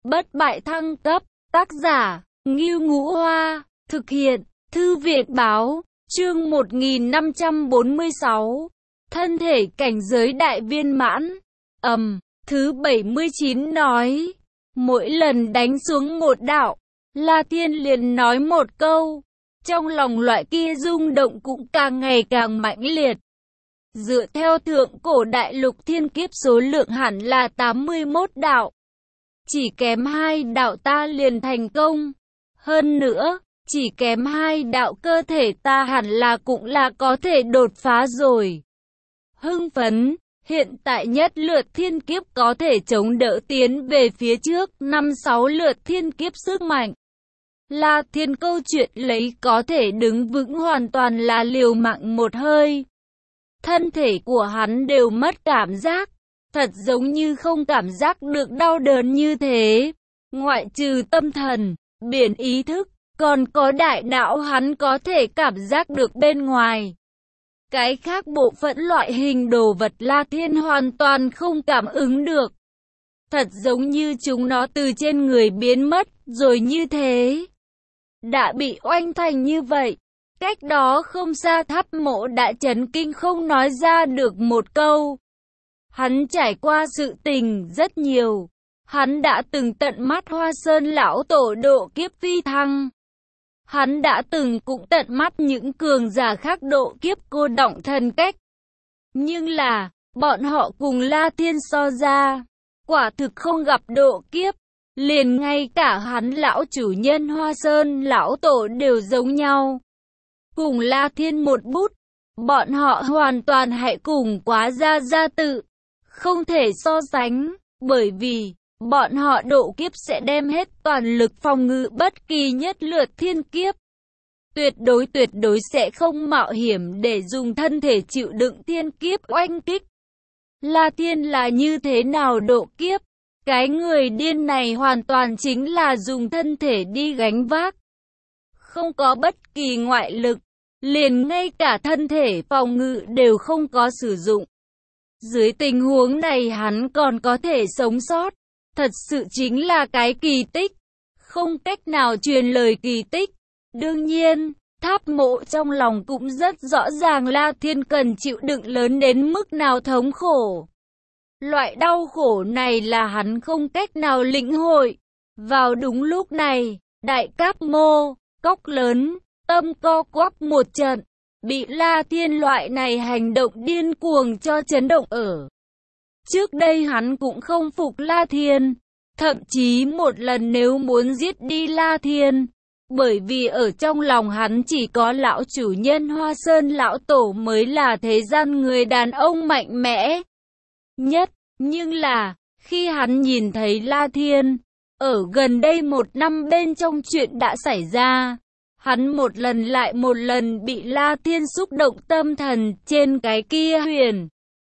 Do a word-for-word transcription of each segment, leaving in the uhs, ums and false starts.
Bất bại thăng cấp, tác giả, Ngưu Ngũ Hoa, thực hiện, Thư viện Báo, chương một nghìn năm trăm bốn mươi sáu, thân thể cảnh giới đại viên mãn, ầm, thứ bảy mươi chín nói, mỗi lần đánh xuống một đạo, La Thiên liền nói một câu, trong lòng loại kia rung động cũng càng ngày càng mãnh liệt. Dựa theo thượng cổ đại lục thiên kiếp số lượng hẳn là tám mươi mốt đạo. Chỉ kém hai đạo ta liền thành công. Hơn nữa, chỉ kém hai đạo cơ thể ta hẳn là cũng là có thể đột phá rồi. Hưng phấn, hiện tại nhất lượt thiên kiếp có thể chống đỡ tiến về phía trước năm sáu lượt thiên kiếp sức mạnh. La Thiên câu chuyện lấy có thể đứng vững hoàn toàn là liều mạng một hơi. Thân thể của hắn đều mất cảm giác, thật giống như không cảm giác được đau đớn như thế. Ngoại trừ tâm thần, biển ý thức, còn có đại não hắn có thể cảm giác được bên ngoài. Cái khác bộ phận loại hình đồ vật La Thiên hoàn toàn không cảm ứng được. Thật giống như chúng nó từ trên người biến mất rồi như thế. Đã bị oanh thành như vậy. Cách đó không xa Tháp Mộ đã chấn kinh không nói ra được một câu. Hắn trải qua sự tình rất nhiều. Hắn đã từng tận mắt Hoa Sơn lão tổ độ kiếp phi thăng. Hắn đã từng cũng tận mắt những cường giả khác độ kiếp cô đọng thần cách. Nhưng là, bọn họ cùng La Thiên so ra, quả thực không gặp độ kiếp. Liền ngay cả hắn lão chủ nhân Hoa Sơn lão tổ đều giống nhau. Cùng La Thiên một bút, bọn họ hoàn toàn hãy cùng quá gia gia tự. Không thể so sánh, bởi vì, bọn họ độ kiếp sẽ đem hết toàn lực phòng ngự bất kỳ nhất lượt thiên kiếp. Tuyệt đối tuyệt đối sẽ không mạo hiểm để dùng thân thể chịu đựng thiên kiếp oanh kích. La Thiên là như thế nào độ kiếp? Cái người điên này hoàn toàn chính là dùng thân thể đi gánh vác. Không có bất kỳ ngoại lực, liền ngay cả thân thể phòng ngự đều không có sử dụng. Dưới tình huống này hắn còn có thể sống sót. Thật sự chính là cái kỳ tích. Không cách nào truyền lời kỳ tích. Đương nhiên, Tháp Mộ trong lòng cũng rất rõ ràng La Thiên cần chịu đựng lớn đến mức nào thống khổ. Loại đau khổ này là hắn không cách nào lĩnh hội. Vào đúng lúc này, Đại Cáp Mô, Cóc Lớn, tâm co quắp một trận, bị La Thiên loại này hành động điên cuồng cho chấn động ở. Trước đây hắn cũng không phục La Thiên, thậm chí một lần nếu muốn giết đi La Thiên, bởi vì ở trong lòng hắn chỉ có lão chủ nhân Hoa Sơn lão tổ mới là thế gian người đàn ông mạnh mẽ nhất. Nhưng là, khi hắn nhìn thấy La Thiên, ở gần đây một năm bên trong chuyện đã xảy ra, hắn một lần lại một lần bị La Thiên xúc động tâm thần trên cái kia huyền.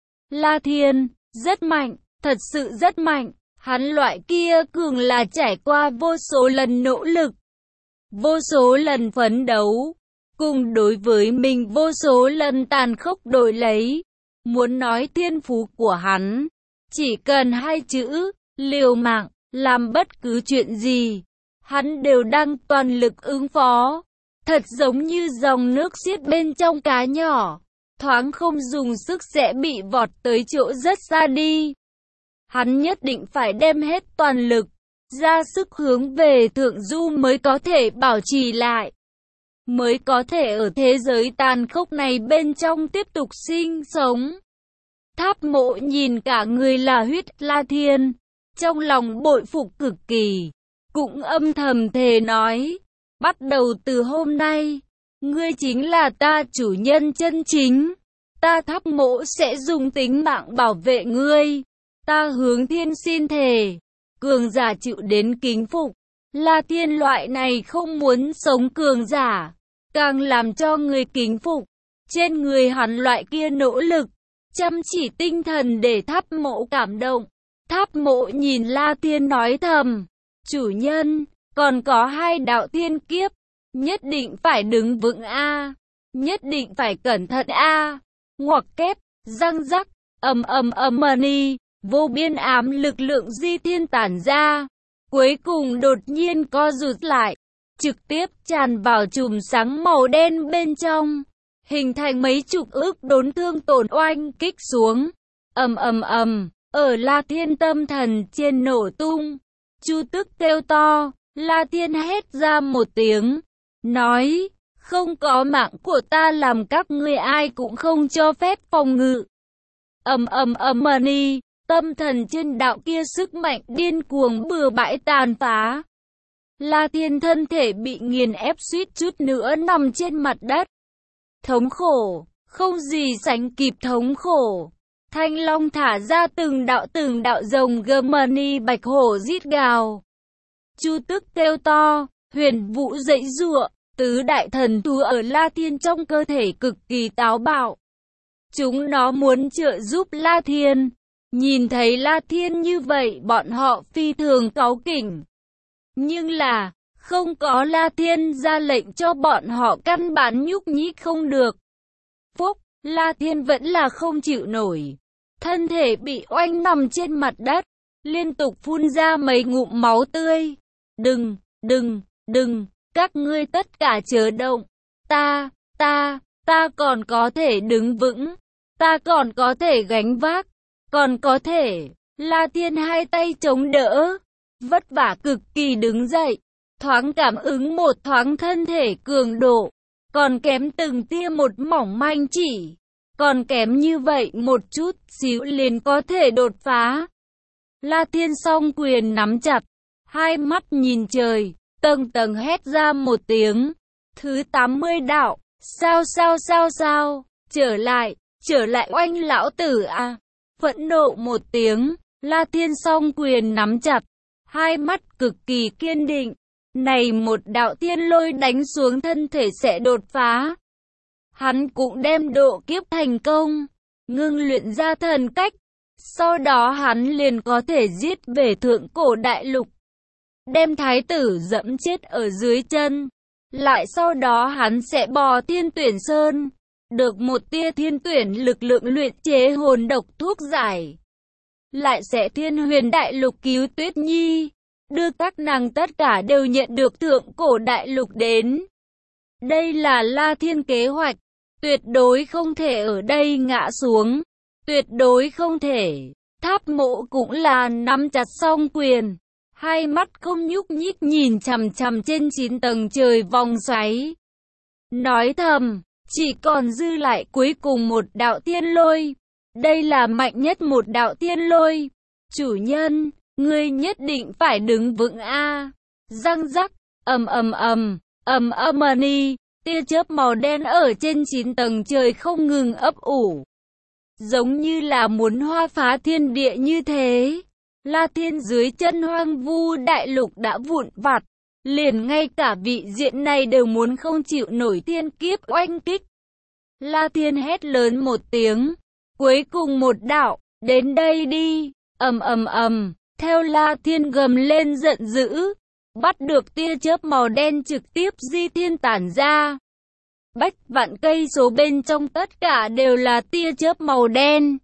La Thiên, rất mạnh, thật sự rất mạnh, hắn loại kia cường là trải qua vô số lần nỗ lực, vô số lần phấn đấu, cùng đối với mình vô số lần tàn khốc đổi lấy. Muốn nói thiên phú của hắn, chỉ cần hai chữ, liều mạng, làm bất cứ chuyện gì, hắn đều đang toàn lực ứng phó. Thật giống như dòng nước xiết bên trong cá nhỏ, thoáng không dùng sức sẽ bị vọt tới chỗ rất xa đi. Hắn nhất định phải đem hết toàn lực, ra sức hướng về thượng du mới có thể bảo trì lại. Mới có thể ở thế giới tàn khốc này bên trong tiếp tục sinh sống. Tháp Mộ nhìn cả người là huyết La Thiên, trong lòng bội phục cực kỳ, cũng âm thầm thề nói, bắt đầu từ hôm nay, ngươi chính là ta chủ nhân chân chính, ta Tháp Mộ sẽ dùng tính mạng bảo vệ ngươi, ta hướng thiên xin thề, cường giả chịu đến kính phục, La Thiên loại này không muốn sống cường giả, càng làm cho người kính phục, trên người hắn loại kia nỗ lực, chăm chỉ tinh thần để Tháp Mộ cảm động. Tháp Mộ nhìn La Thiên nói thầm, chủ nhân, còn có hai đạo thiên kiếp, nhất định phải đứng vững a, nhất định phải cẩn thận a. Ngoặc kép, răng rắc, ầm ầm ầm mani, vô biên ám lực lượng di thiên tản ra, cuối cùng đột nhiên co rụt lại, trực tiếp tràn vào chùm sáng màu đen bên trong, hình thành mấy chục ức đốn thương tổn oanh kích xuống. Ầm ầm ầm, ở La Thiên tâm thần trên nổ tung. Chu Tức kêu to, La Thiên hét ra một tiếng, nói, không có mạng của ta làm các ngươi ai cũng không cho phép phòng ngự. Ầm ầm ầm mani, tâm thần trên đạo kia sức mạnh điên cuồng bừa bãi tàn phá. La Thiên thân thể bị nghiền ép suýt chút nữa nằm trên mặt đất. Thống khổ, không gì sánh kịp thống khổ. Thanh long thả ra từng đạo từng đạo rồng gầm mani bạch hổ rít gào. Chu Tức kêu to, huyền vũ dãy giụa, tứ đại thần thú ở La Thiên trong cơ thể cực kỳ táo bạo. Chúng nó muốn trợ giúp La Thiên. Nhìn thấy La Thiên như vậy bọn họ phi thường cáu kỉnh. Nhưng là, không có La Thiên ra lệnh cho bọn họ căn bản nhúc nhích không được. Phúc, La Thiên vẫn là không chịu nổi. Thân thể bị oanh nằm trên mặt đất, liên tục phun ra mấy ngụm máu tươi. Đừng, đừng, đừng, các ngươi tất cả chớ động. Ta, ta, ta còn có thể đứng vững. Ta còn có thể gánh vác. Còn có thể, La Thiên hai tay chống đỡ. Vất vả cực kỳ đứng dậy. Thoáng cảm ứng một thoáng thân thể cường độ. Còn kém từng tia một mỏng manh chỉ. Còn kém như vậy một chút xíu liền có thể đột phá. La Thiên song quyền nắm chặt. Hai mắt nhìn trời. Tầng tầng hét ra một tiếng. Thứ tám mươi đạo. Sao sao sao sao. Trở lại. Trở lại oanh lão tử à. Phẫn nộ một tiếng. La Thiên song quyền nắm chặt. Hai mắt cực kỳ kiên định. Này một đạo thiên lôi đánh xuống thân thể sẽ đột phá. Hắn cũng đem độ kiếp thành công. Ngưng luyện ra thần cách. Sau đó hắn liền có thể giết về thượng cổ đại lục. Đem thái tử dẫm chết ở dưới chân. Lại sau đó hắn sẽ bò thiên tuyển sơn. Được một tia thiên tuyển lực lượng luyện chế hồn độc thuốc giải. Lại sẽ thiên huyền đại lục cứu Tuyết Nhi. Đưa các nàng tất cả đều nhận được thượng cổ đại lục đến. Đây là La Thiên kế hoạch. Tuyệt đối không thể ở đây ngã xuống. Tuyệt đối không thể. Tháp Mộ cũng là nắm chặt song quyền. Hai mắt không nhúc nhích nhìn chằm chằm trên chín tầng trời vòng xoáy. Nói thầm, chỉ còn dư lại cuối cùng một đạo thiên lôi. Đây là mạnh nhất một đạo thiên lôi. Chủ nhân, ngươi nhất định phải đứng vững a. Răng rắc, ầm ầm ầm, ầm ầm mani, tia chớp màu đen ở trên chín tầng trời không ngừng ấp ủ. Giống như là muốn hoa phá thiên địa như thế. La Thiên dưới chân hoang vu đại lục đã vụn vặt. Liền ngay cả vị diện này đều muốn không chịu nổi thiên kiếp oanh kích. La Thiên hét lớn một tiếng. Cuối cùng một đạo, đến đây đi. Ầm ầm ầm, theo La Thiên gầm lên giận dữ. Bắt được tia chớp màu đen trực tiếp di thiên tản ra. Bách vạn cây số bên trong tất cả đều là tia chớp màu đen.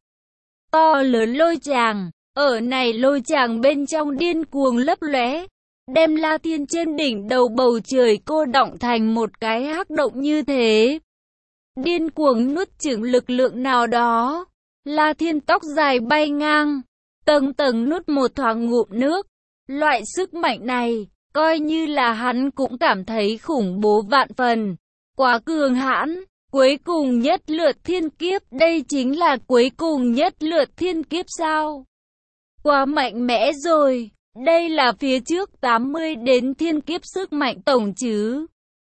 To lớn lôi tràng, ở này lôi tràng bên trong điên cuồng lấp lóe, đem La Thiên trên đỉnh đầu bầu trời cô đọng thành một cái hắc động như thế. Điên cuồng nuốt chửng lực lượng nào đó. La Thiên tóc dài bay ngang, tầng tầng nuốt một thoáng ngụm nước. Loại sức mạnh này, coi như là hắn cũng cảm thấy khủng bố vạn phần. Quá cường hãn, cuối cùng nhất lượt thiên kiếp, đây chính là cuối cùng nhất lượt thiên kiếp sao? Quá mạnh mẽ rồi, đây là phía trước tám mươi đến thiên kiếp sức mạnh tổng chứ.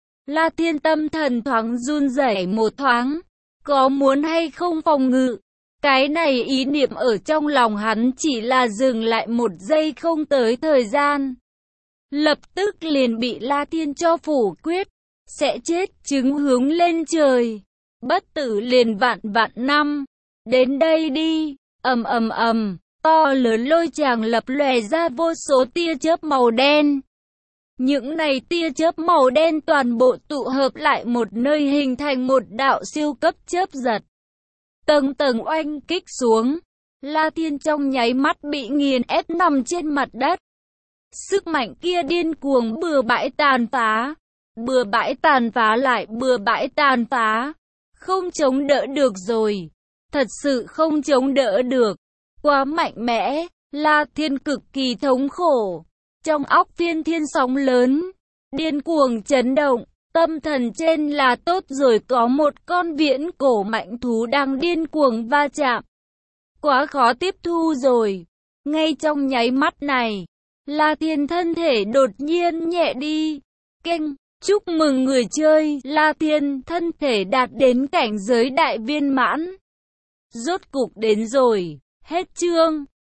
La Thiên tâm thần thoáng run rẩy một thoáng, có muốn hay không phòng ngự? Cái này ý niệm ở trong lòng hắn chỉ là dừng lại một giây không tới thời gian. Lập tức liền bị La Thiên cho phủ quyết. Sẽ chết chứng hướng lên trời. Bất tử liền vạn vạn năm. Đến đây đi. Ầm ầm ầm. To lớn lôi tràng lập lòe ra vô số tia chớp màu đen. Những này tia chớp màu đen toàn bộ tụ hợp lại một nơi hình thành một đạo siêu cấp chớp giật. Tầng tầng oanh kích xuống. La Thiên trong nháy mắt bị nghiền ép nằm trên mặt đất. Sức mạnh kia điên cuồng bừa bãi tàn phá. Bừa bãi tàn phá lại bừa bãi tàn phá. Không chống đỡ được rồi. Thật sự không chống đỡ được. Quá mạnh mẽ. La Thiên cực kỳ thống khổ. Trong óc Thiên Thiên sóng lớn. Điên cuồng chấn động. Tâm thần trên là tốt rồi, có một con viễn cổ mạnh thú đang điên cuồng va chạm. Quá khó tiếp thu rồi. Ngay trong nháy mắt này, La Thiên thân thể đột nhiên nhẹ đi. Keng, chúc mừng người chơi, La Thiên thân thể đạt đến cảnh giới đại viên mãn. Rốt cục đến rồi, hết chương.